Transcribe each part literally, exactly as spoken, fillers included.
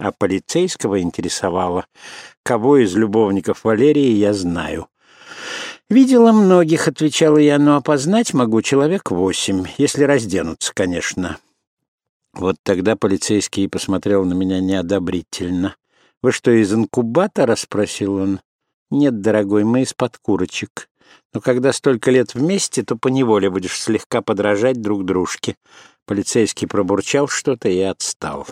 А полицейского интересовало, кого из любовников Валерии я знаю. «Видела многих», — отвечала я, — «но опознать могу человек восемь, если разденутся, конечно». Вот тогда полицейский посмотрел на меня неодобрительно. «Вы что, из инкубатора?» — спросил он. «Нет, дорогой, мы из-под курочек. Но когда столько лет вместе, то поневоле будешь слегка подражать друг дружке». Полицейский пробурчал что-то и отстал.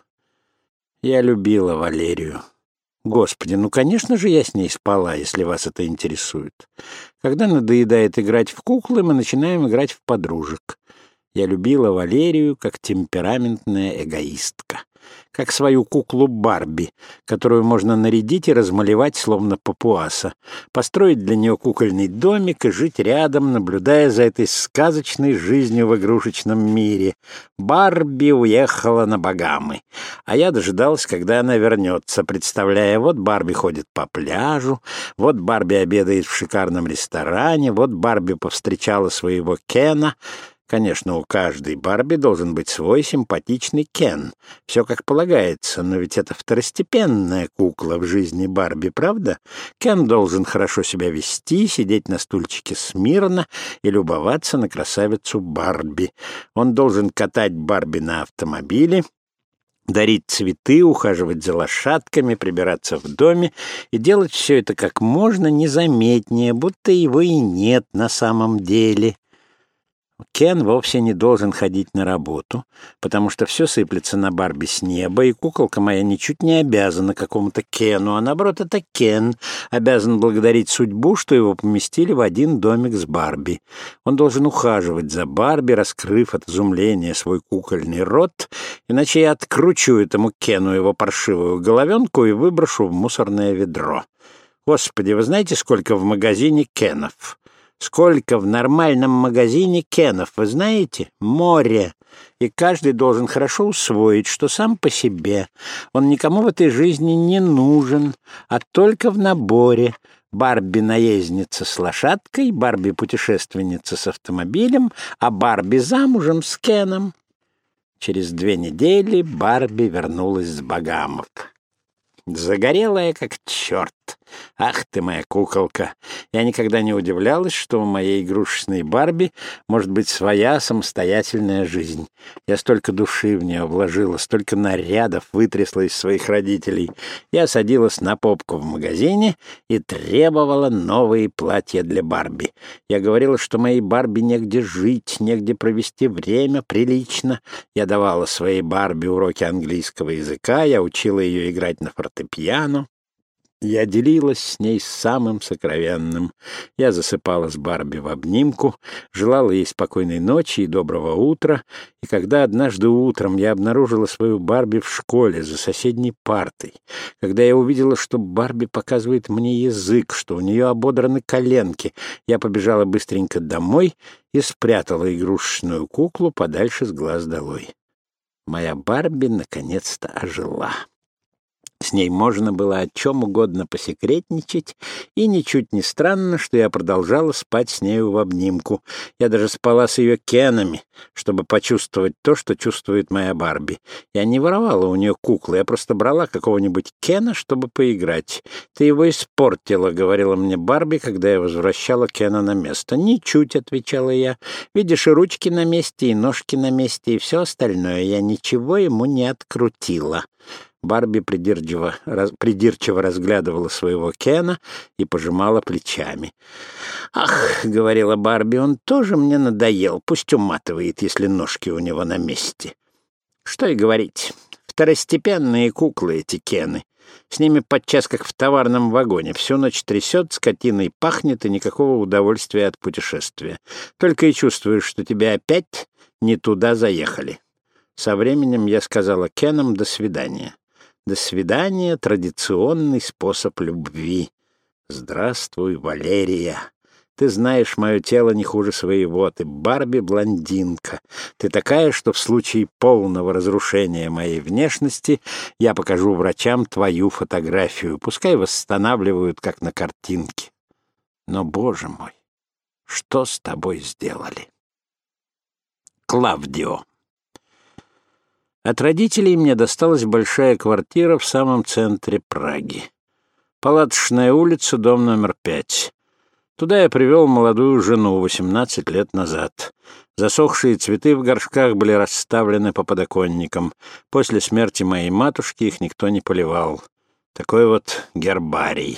Я любила Валерию. Господи, ну, конечно же, я с ней спала, если вас это интересует. Когда надоедает играть в куклы, мы начинаем играть в подружек. Я любила Валерию как темпераментная эгоистка, как свою куклу Барби, которую можно нарядить и размалевать, словно папуаса, построить для нее кукольный домик и жить рядом, наблюдая за этой сказочной жизнью в игрушечном мире. Барби уехала на Багамы, а я дожидалась, когда она вернется, представляя, вот Барби ходит по пляжу, вот Барби обедает в шикарном ресторане, вот Барби повстречала своего Кена. Конечно, у каждой Барби должен быть свой симпатичный Кен. Все как полагается, но ведь это второстепенная кукла в жизни Барби, правда? Кен должен хорошо себя вести, сидеть на стульчике смирно и любоваться на красавицу Барби. Он должен катать Барби на автомобиле, дарить цветы, ухаживать за лошадками, прибираться в доме и делать все это как можно незаметнее, будто его и нет на самом деле. Кен вовсе не должен ходить на работу, потому что все сыплется на Барби с неба, и куколка моя ничуть не обязана какому-то Кену, а наоборот, это Кен обязан благодарить судьбу, что его поместили в один домик с Барби. Он должен ухаживать за Барби, раскрыв от изумления свой кукольный рот, иначе я откручу этому Кену его паршивую головенку и выброшу в мусорное ведро. Господи, вы знаете, сколько в магазине Кенов? Сколько в нормальном магазине Кенов, вы знаете? Море. И каждый должен хорошо усвоить, что сам по себе он никому в этой жизни не нужен, а только в наборе. Барби-наездница с лошадкой, Барби-путешественница с автомобилем, а Барби замужем с Кеном. Через две недели Барби вернулась с Багамов. Загорелая как черт. Ах ты моя куколка! Я никогда не удивлялась, что у моей игрушечной Барби может быть своя самостоятельная жизнь. Я столько души в нее вложила, столько нарядов вытрясла из своих родителей. Я садилась на попку в магазине и требовала новые платья для Барби. Я говорила, что моей Барби негде жить, негде провести время прилично. Я давала своей Барби уроки английского языка, я учила ее играть на фортепиано. Я делилась с ней самым сокровенным. Я засыпала с Барби в обнимку, желала ей спокойной ночи и доброго утра, и когда однажды утром я обнаружила свою Барби в школе за соседней партой, когда я увидела, что Барби показывает мне язык, что у нее ободраны коленки, я побежала быстренько домой и спрятала игрушечную куклу подальше с глаз долой. Моя Барби наконец-то ожила. С ней можно было о чем угодно посекретничать, и ничуть не странно, что я продолжала спать с нею в обнимку. Я даже спала с ее Кенами, чтобы почувствовать то, что чувствует моя Барби. Я не воровала у нее куклы, я просто брала какого-нибудь Кена, чтобы поиграть. «Ты его испортила», — говорила мне Барби, когда я возвращала Кена на место. «Ничуть», — отвечала я. «Видишь, и ручки на месте, и ножки на месте, и все остальное. Я ничего ему не открутила». Барби придирчиво, раз, придирчиво разглядывала своего Кена и пожимала плечами. «Ах, — говорила Барби, — он тоже мне надоел, пусть уматывает, если ножки у него на месте». Что и говорить, второстепенные куклы эти Кены. С ними подчас как в товарном вагоне. Всю ночь трясет, скотиной пахнет, и никакого удовольствия от путешествия. Только и чувствуешь, что тебя опять не туда заехали. Со временем я сказала Кенам «до свидания». До свидания — традиционный способ любви. Здравствуй, Валерия. Ты знаешь мое тело не хуже своего. Ты Барби-блондинка. Ты такая, что в случае полного разрушения моей внешности я покажу врачам твою фотографию. Пускай восстанавливают, как на картинке. Но, боже мой, что с тобой сделали? Клавдио. От родителей мне досталась большая квартира в самом центре Праги. Палаточная улица, дом номер пять. Туда я привел молодую жену восемнадцать лет назад. Засохшие цветы в горшках были расставлены по подоконникам. После смерти моей матушки их никто не поливал. Такой вот гербарий.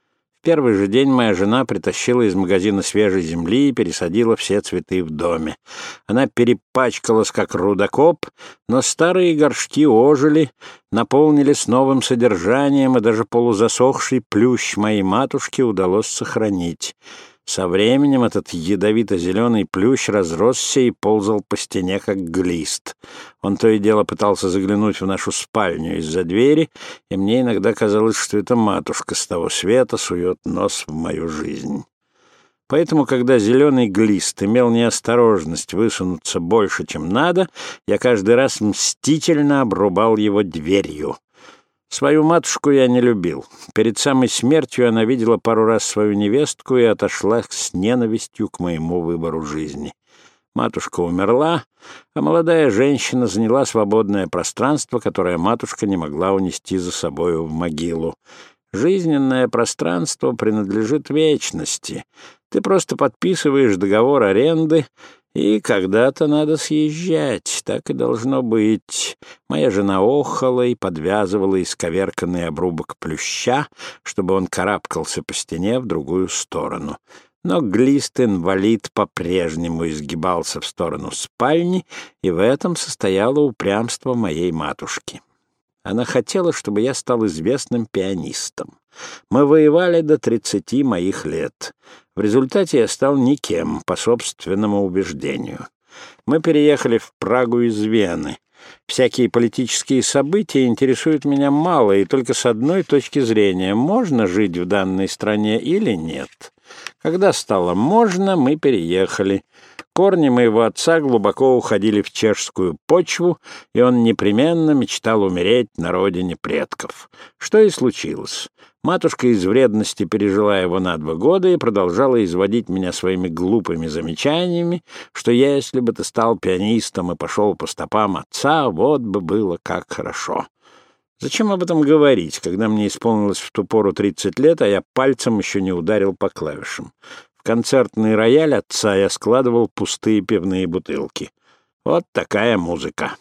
В первый же день моя жена притащила из магазина свежей земли и пересадила все цветы в доме. Она перепачкалась, как рудокоп, но старые горшки ожили, наполнились новым содержанием, и даже полузасохший плющ моей матушки удалось сохранить. Со временем этот ядовито-зеленый плющ разросся и ползал по стене, как глист. Он то и дело пытался заглянуть в нашу спальню из-за двери, и мне иногда казалось, что эта матушка с того света сует нос в мою жизнь. Поэтому, когда зеленый глист имел неосторожность высунуться больше, чем надо, я каждый раз мстительно обрубал его дверью. Свою матушку я не любил. Перед самой смертью она видела пару раз свою невестку и отошла с ненавистью к моему выбору жизни. Матушка умерла, а молодая женщина заняла свободное пространство, которое матушка не могла унести за собою в могилу. Жизненное пространство принадлежит вечности. Ты просто подписываешь договор аренды, и когда-то надо съезжать. Так и должно быть. Моя жена охала и подвязывала исковерканный обрубок плюща, чтобы он карабкался по стене в другую сторону. Но глист-инвалид по-прежнему изгибался в сторону спальни, и в этом состояло упрямство моей матушки. Она хотела, чтобы я стал известным пианистом. Мы воевали до тридцати моих лет. В результате я стал никем, по собственному убеждению. Мы переехали в Прагу из Вены. Всякие политические события интересуют меня мало, и только с одной точки зрения: можно жить в данной стране или нет. Когда стало можно, мы переехали. Корни моего отца глубоко уходили в чешскую почву, и он непременно мечтал умереть на родине предков. Что и случилось. Матушка из вредности пережила его на два года и продолжала изводить меня своими глупыми замечаниями, что если бы ты стал пианистом и пошел по стопам отца, вот бы было как хорошо. Зачем об этом говорить, когда мне исполнилось в ту пору тридцать лет, а я пальцем еще не ударил по клавишам? В концертный рояль отца я складывал пустые пивные бутылки. Вот такая музыка.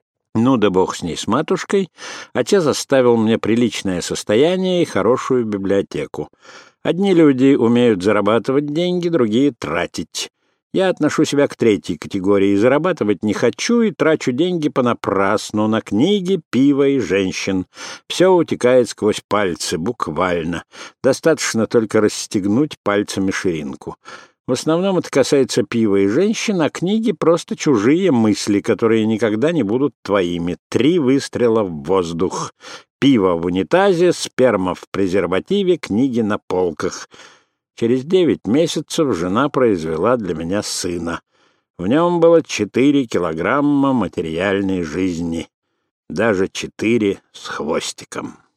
Ну да бог с ней, с матушкой. Отец оставил мне приличное состояние и хорошую библиотеку. Одни люди умеют зарабатывать деньги, другие — тратить. Я отношу себя к третьей категории. Зарабатывать не хочу и трачу деньги понапрасну на книги, пиво и женщин. Все утекает сквозь пальцы, буквально. Достаточно только расстегнуть пальцами ширинку. В основном это касается пива и женщин, а книги — просто чужие мысли, которые никогда не будут твоими. Три выстрела в воздух. Пиво в унитазе, сперма в презервативе, книги на полках. Через девять месяцев жена произвела для меня сына. В нем было четыре килограмма материальной жизни. Даже четыре с хвостиком.